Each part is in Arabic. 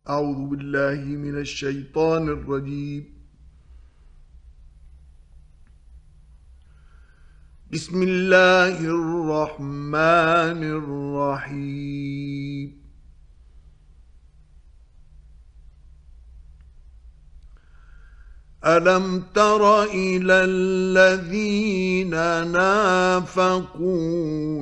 أعوذ بالله من الشيطان الرجيم. بسم الله الرحمن الرحيم. ألم تر إلى الذين نافقوا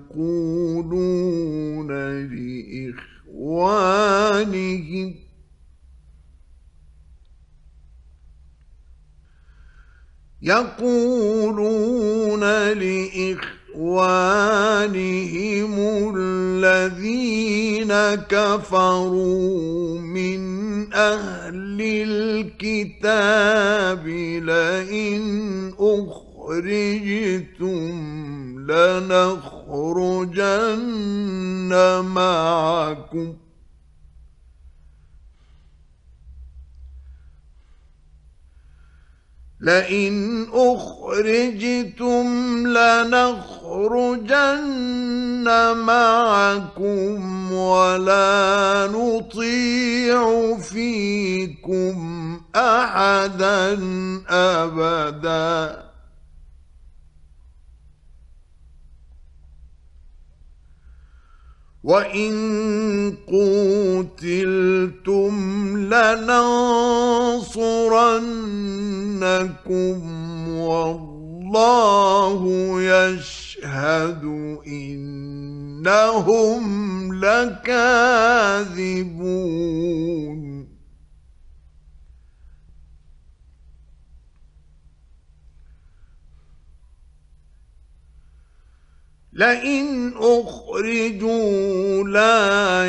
يقولون لإخوانهم الذين كفروا من أهل الكتاب لئن أخرجتم لنخرجن معكم ولا نطيع فيكم أحدا أبدا وإن قوتلتم لننصرنكم والله يشهد إنهم لكاذبون لئن أخرجوا لا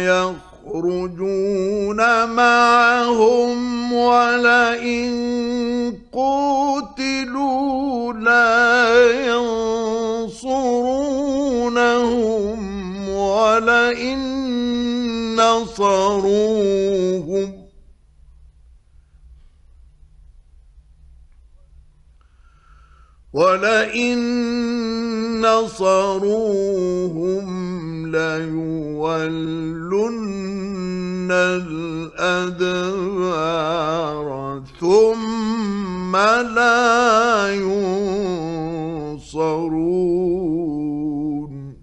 يخرجون معهم ولئن قوتلوا لا ينصرونهم ولئن نصروهم ليولن الأدبار ثم لا ينصرون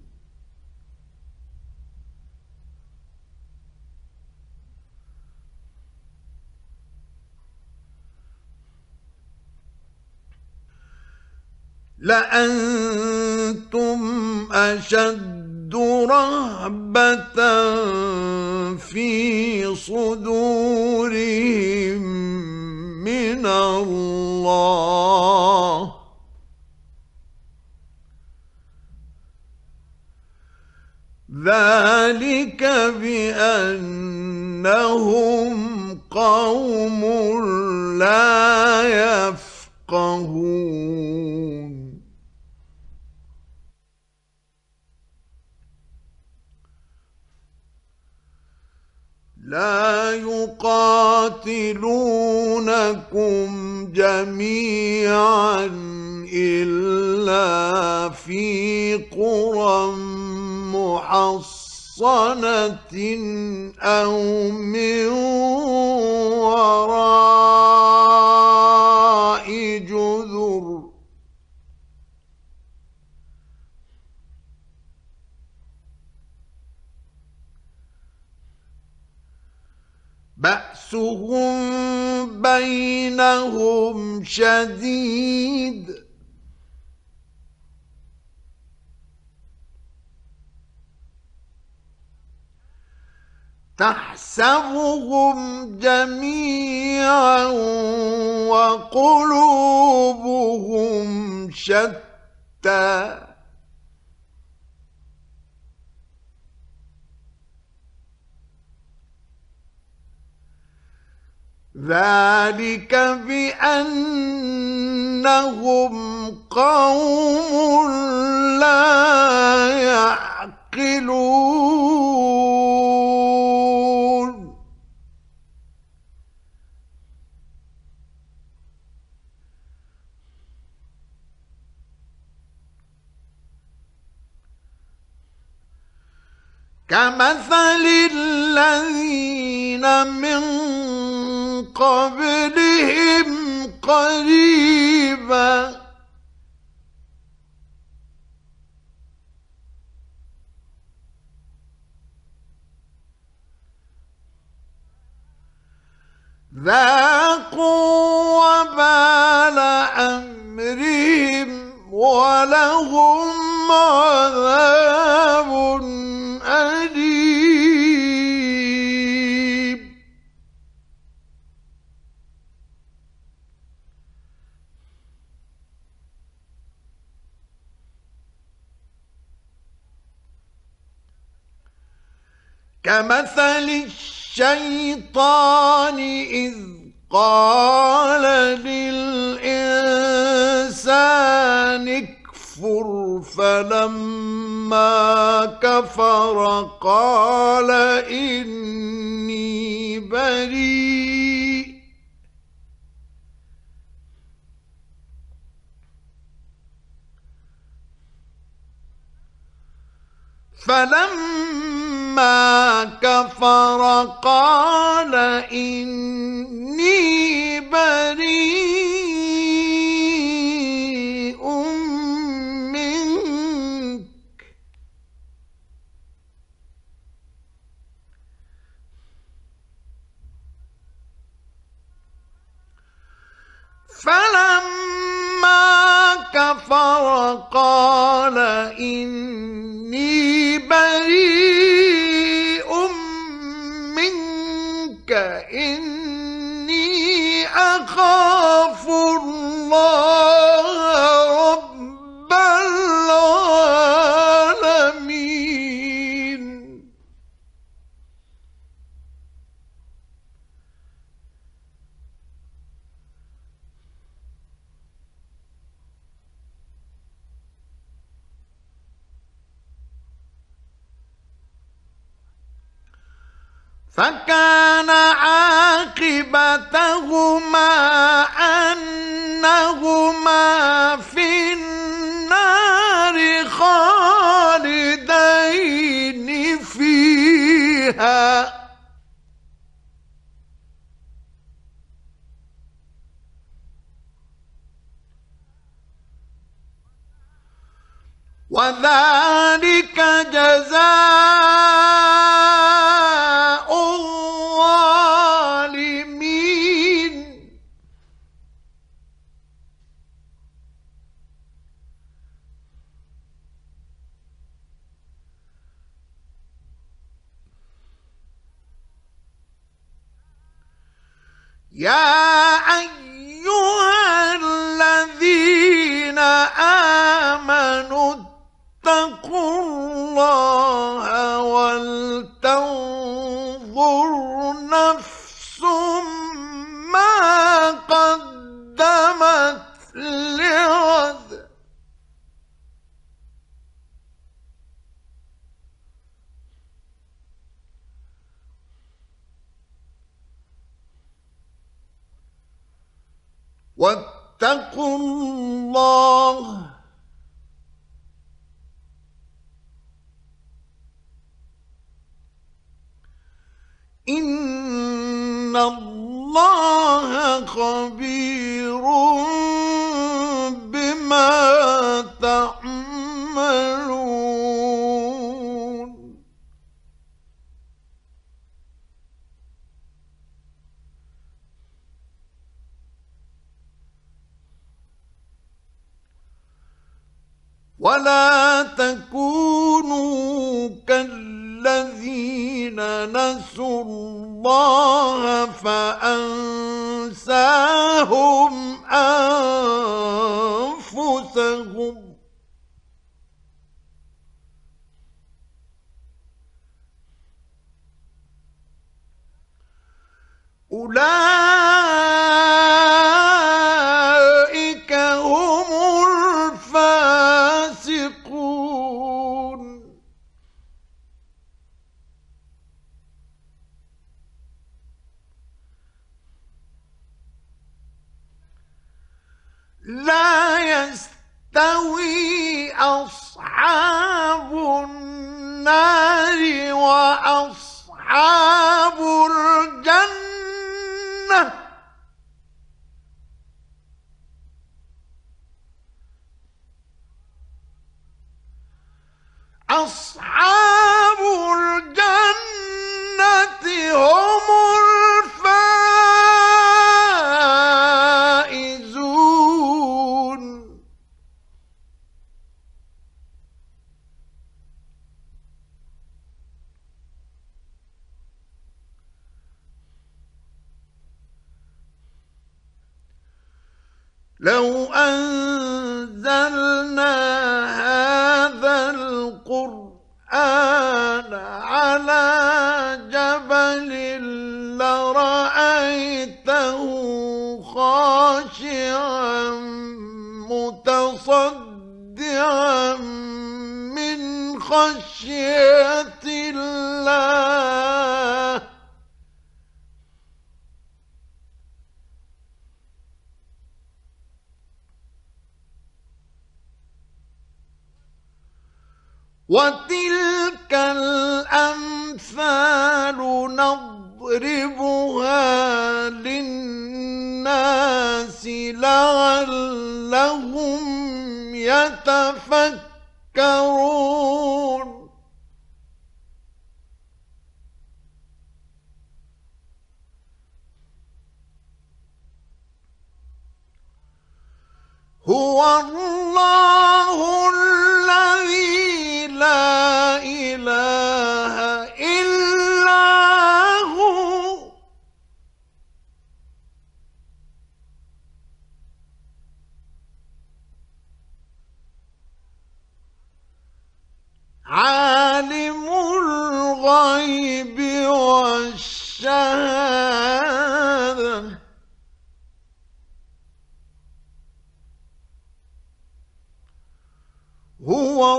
لأنتم أشد رهبة في صدورهم من الله ذلك بأنهم قوم لا يفقهون لا يقاتلونكم جميعا إلا في قرى محصنة أو من وراء جذر بأسهم بينهم شديد تحسبهم جميعا وقلوبهم شتى ذلك بأنهم قوم لا يعقلون كمثل الذي الذين من قبلهم قريبا ذاقوا وبال أمرهم ولهم عذاب أليم كمثل الشيطان إذ قال للإنسان اكفر فلما كفر قال إني بريء فلما كفر قال إني بريء منك فلما كفر قال إني بريء منك إني أخاف الله رب العالمين فكان عاقبتهما أنهما في النار خالدين فيها وذلك جزاء الظالمين يا أيها الذين آمنوا اتقوا الله ولتنظر نفس ما قدمت لغد واتقوا الله إن الله خبير بما تعملون ولا تكونوا كالذين نسوا الله فأنساهم أنفسهم أولئك هم الفاسقون لا يستوي أصحاب النار وأصحاب الجنة أصحاب الجنة هم الفائزون لو أنزلنا هذا القرآن على جبل لرأيته خاشعا متصدعا من خشية الله وتلك الأمثال نضربها للناس لعلهم يتفكرون هو الله الذي لا إله إلا هو عالم الغيب والشهادة هو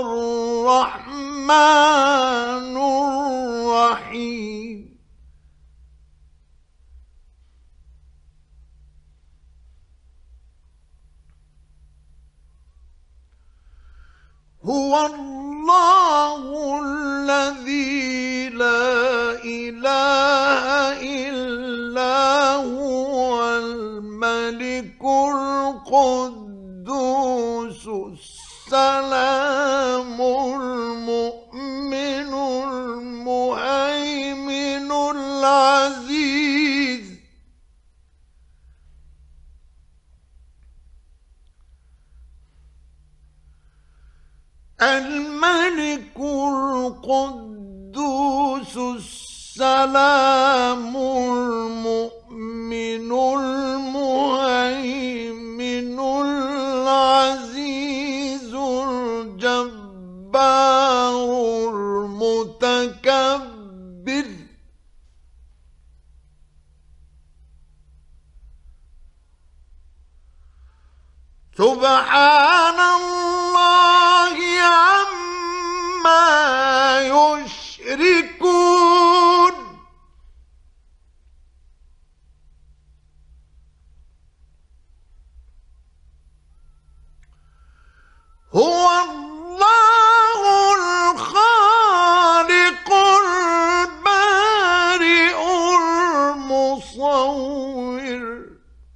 الرحمن الرحيم هو الله الذي لا إله إلا هو الملك القدوس السلام المؤمن المهيمن العزيز الملك القدوس السلام المؤمن المهيمن العزيز الجبار المتكبر سبحان الله عما يشركون هو الله الخالق البارئ المصور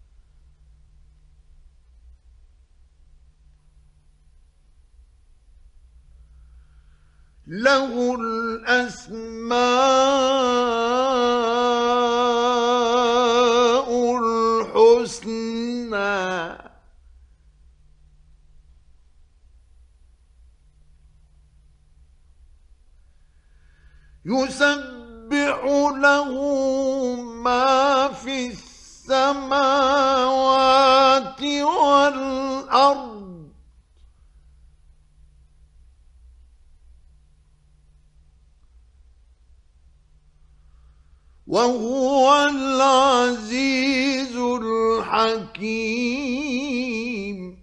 له الأسماء الحسنى يسبح له ما في السماوات والأرض وهو العزيز الحكيم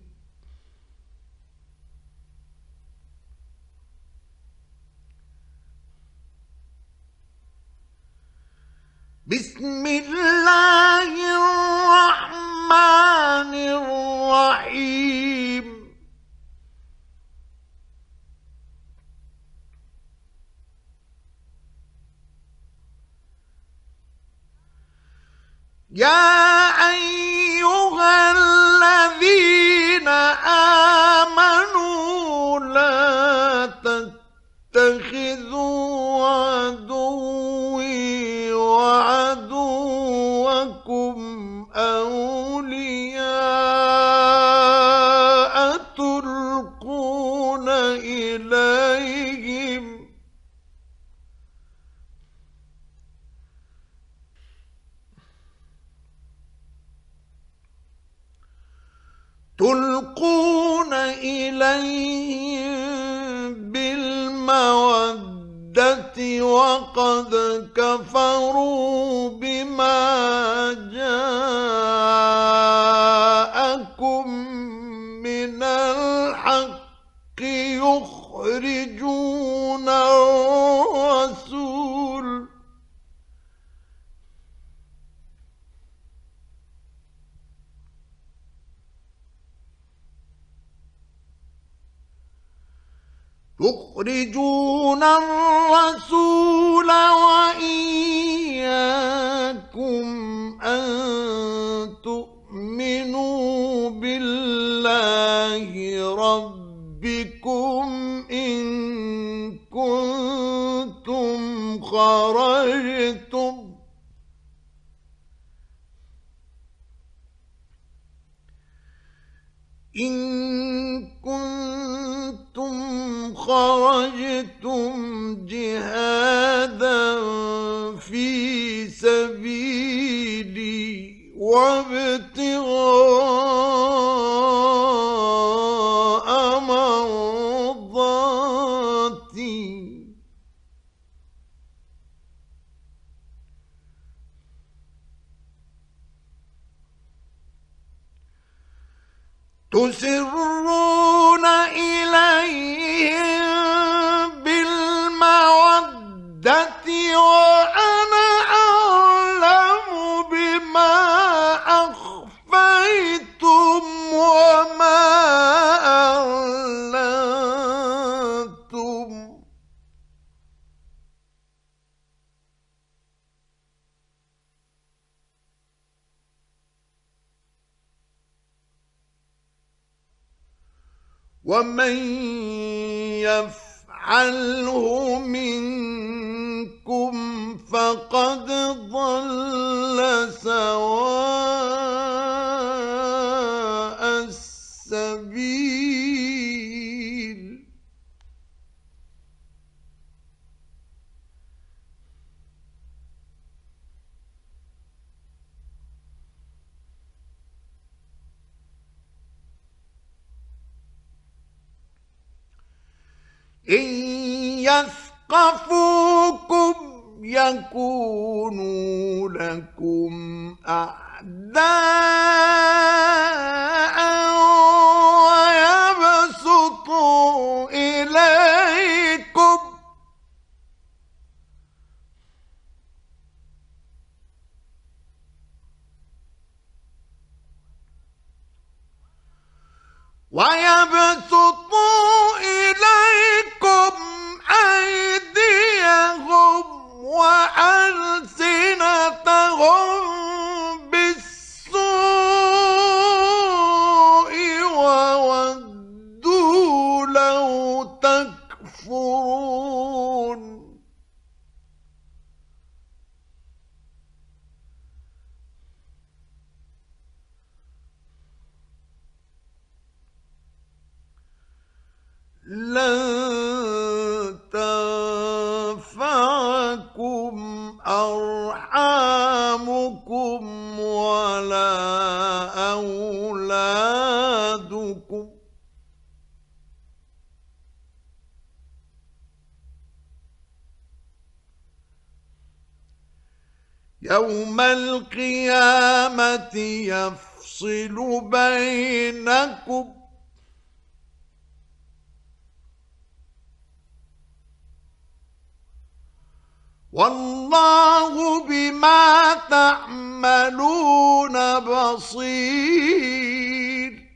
بسم الله الرحمن الرحيم يا أيها الذين آمنوا لا تتخذوا تلقون إليهم بالمودة وقد كفروا بما جاءكم من الحق يخرجون الرسول وإياكم أن تؤمنوا بالله ربكم إن كنتم خرجتم جهادا في سبيلي وابتغاء مرضاتي تسرون إليهم بالمودة وأنا أعلم بما أخفيتم وما أعلنتم ومن يفعله منكم فقد ضل سواء السبيل إن يثقفوكم يكونوا لكم أعداء ويبسطوا إليكم أيديهم وألسنتهم بالسوء وودوا لو تكفرون لن تنفعكم أرحامكم ولا أولادكم يوم القيامة يفصل بينكم والله بما تعملون بصير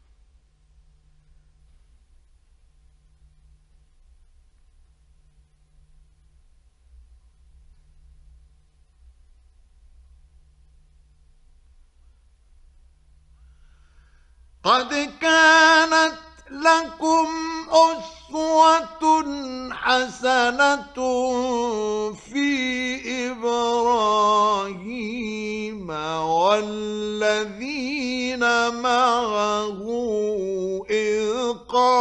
قد كانت لكم أسوة حسنة في إبراهيم والذين معه إذ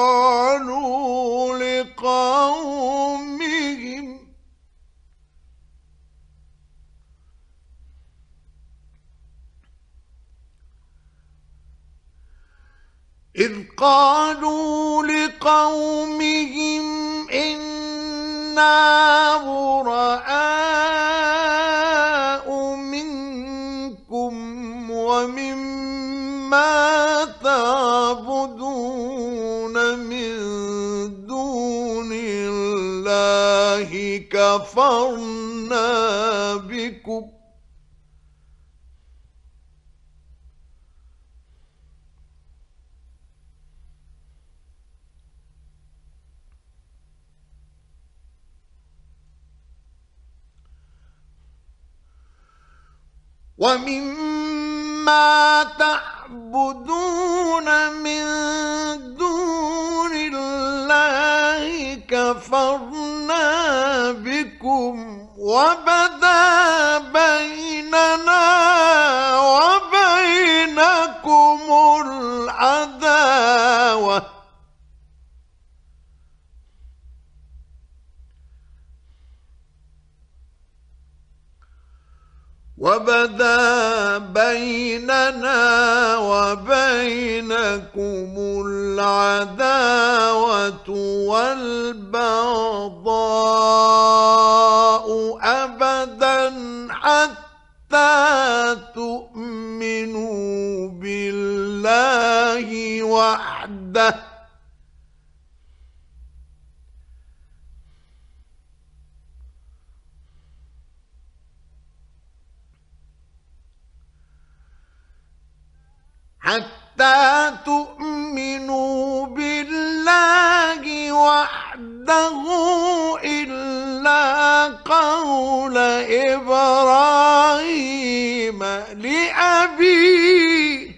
قالوا لقومهم إذ قالوا لقومهم إنا براء منكم ومما تعبدون من دون الله كفرنا بكم ومما تعبدون من دون الله كفرنا بكم وبدا بيننا وبينكم العداوة والبغضاء أبدا حتى تؤمنوا بالله وحده إلا قول إبراهيم لأبيه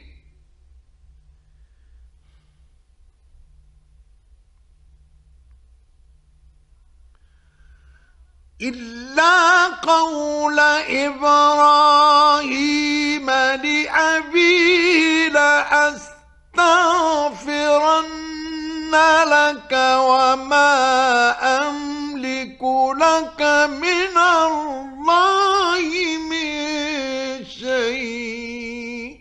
لأستغفرن لك وما أملك لك من الله من شيء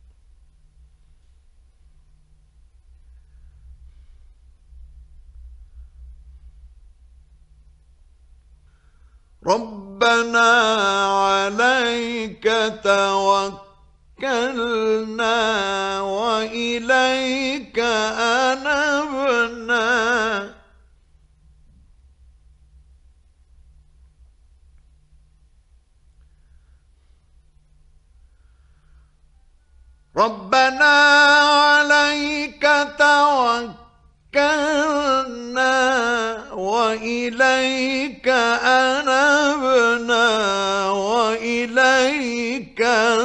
ربنا عليك توكلنا وإليك أنبنا ربنا عليك توكلنا وإليك أنبنا وإليك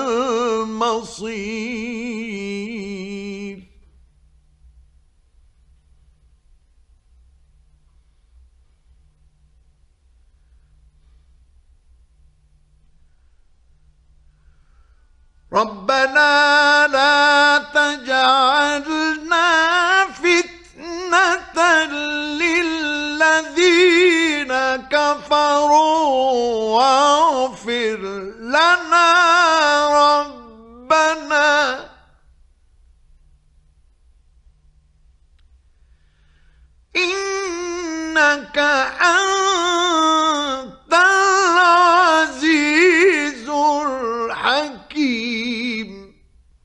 المصير ربنا لا تجعلنا فتنة للذين كفروا واغفر لنا ربنا إنك أنت العزيز الحكيم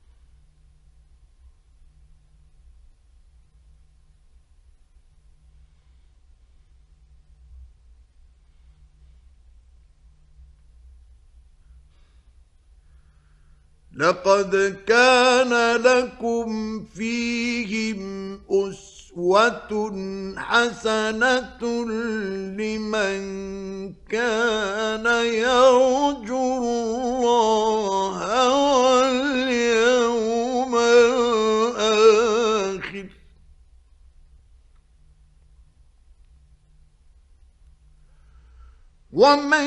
لقد كان لكم فيهم أسوة حسنة لمن كان يرجو الله واليوم الآخر ومن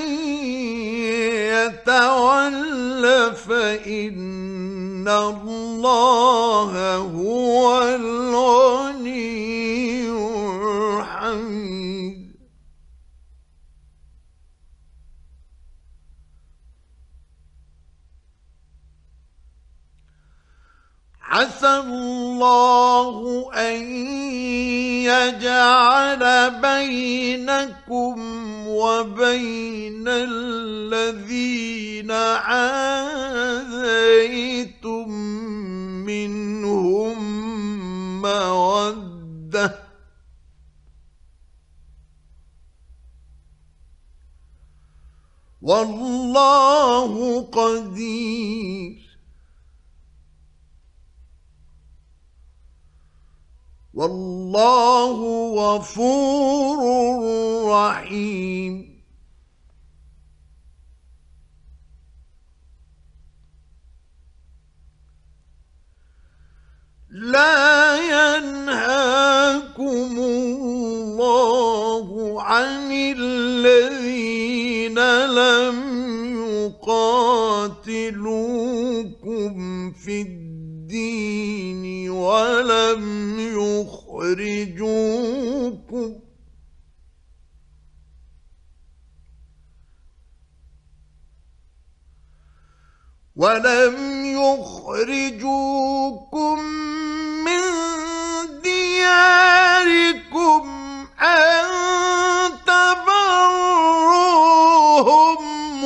يتول فإن الله هو الغني الحميد عسى الله أن يجعل بينكم وبين الذين عاديتم منهم مودة والله قدير والله غفور رحيم لا ينهاكم الله عن الذين لم يقاتلوكم في الدين ولم يخرجوكم من دياركم أن تبروهم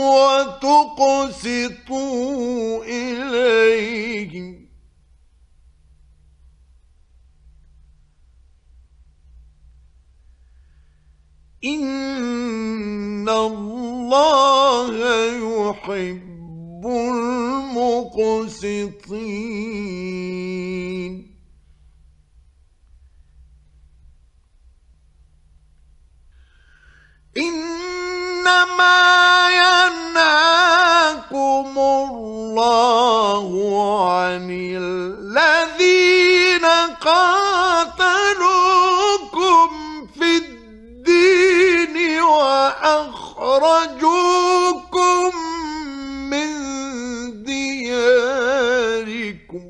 وتقسطوا إليهم إن الله يحب المقسطين إنما ينهاكم الله عن الذين قاتلوكم في الدين وأخرجوكم من دياركم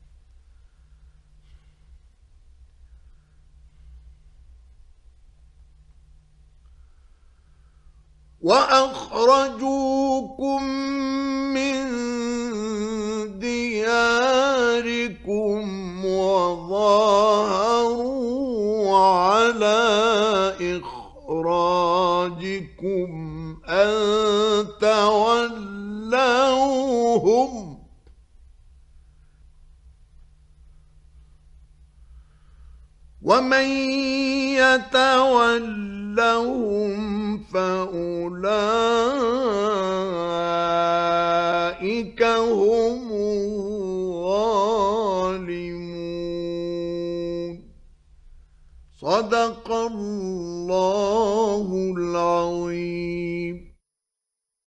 وظاهروا على إخراجكم أن تولوهم ومن يتولهم فأولئك هم الظالمون صدق الله العظيم.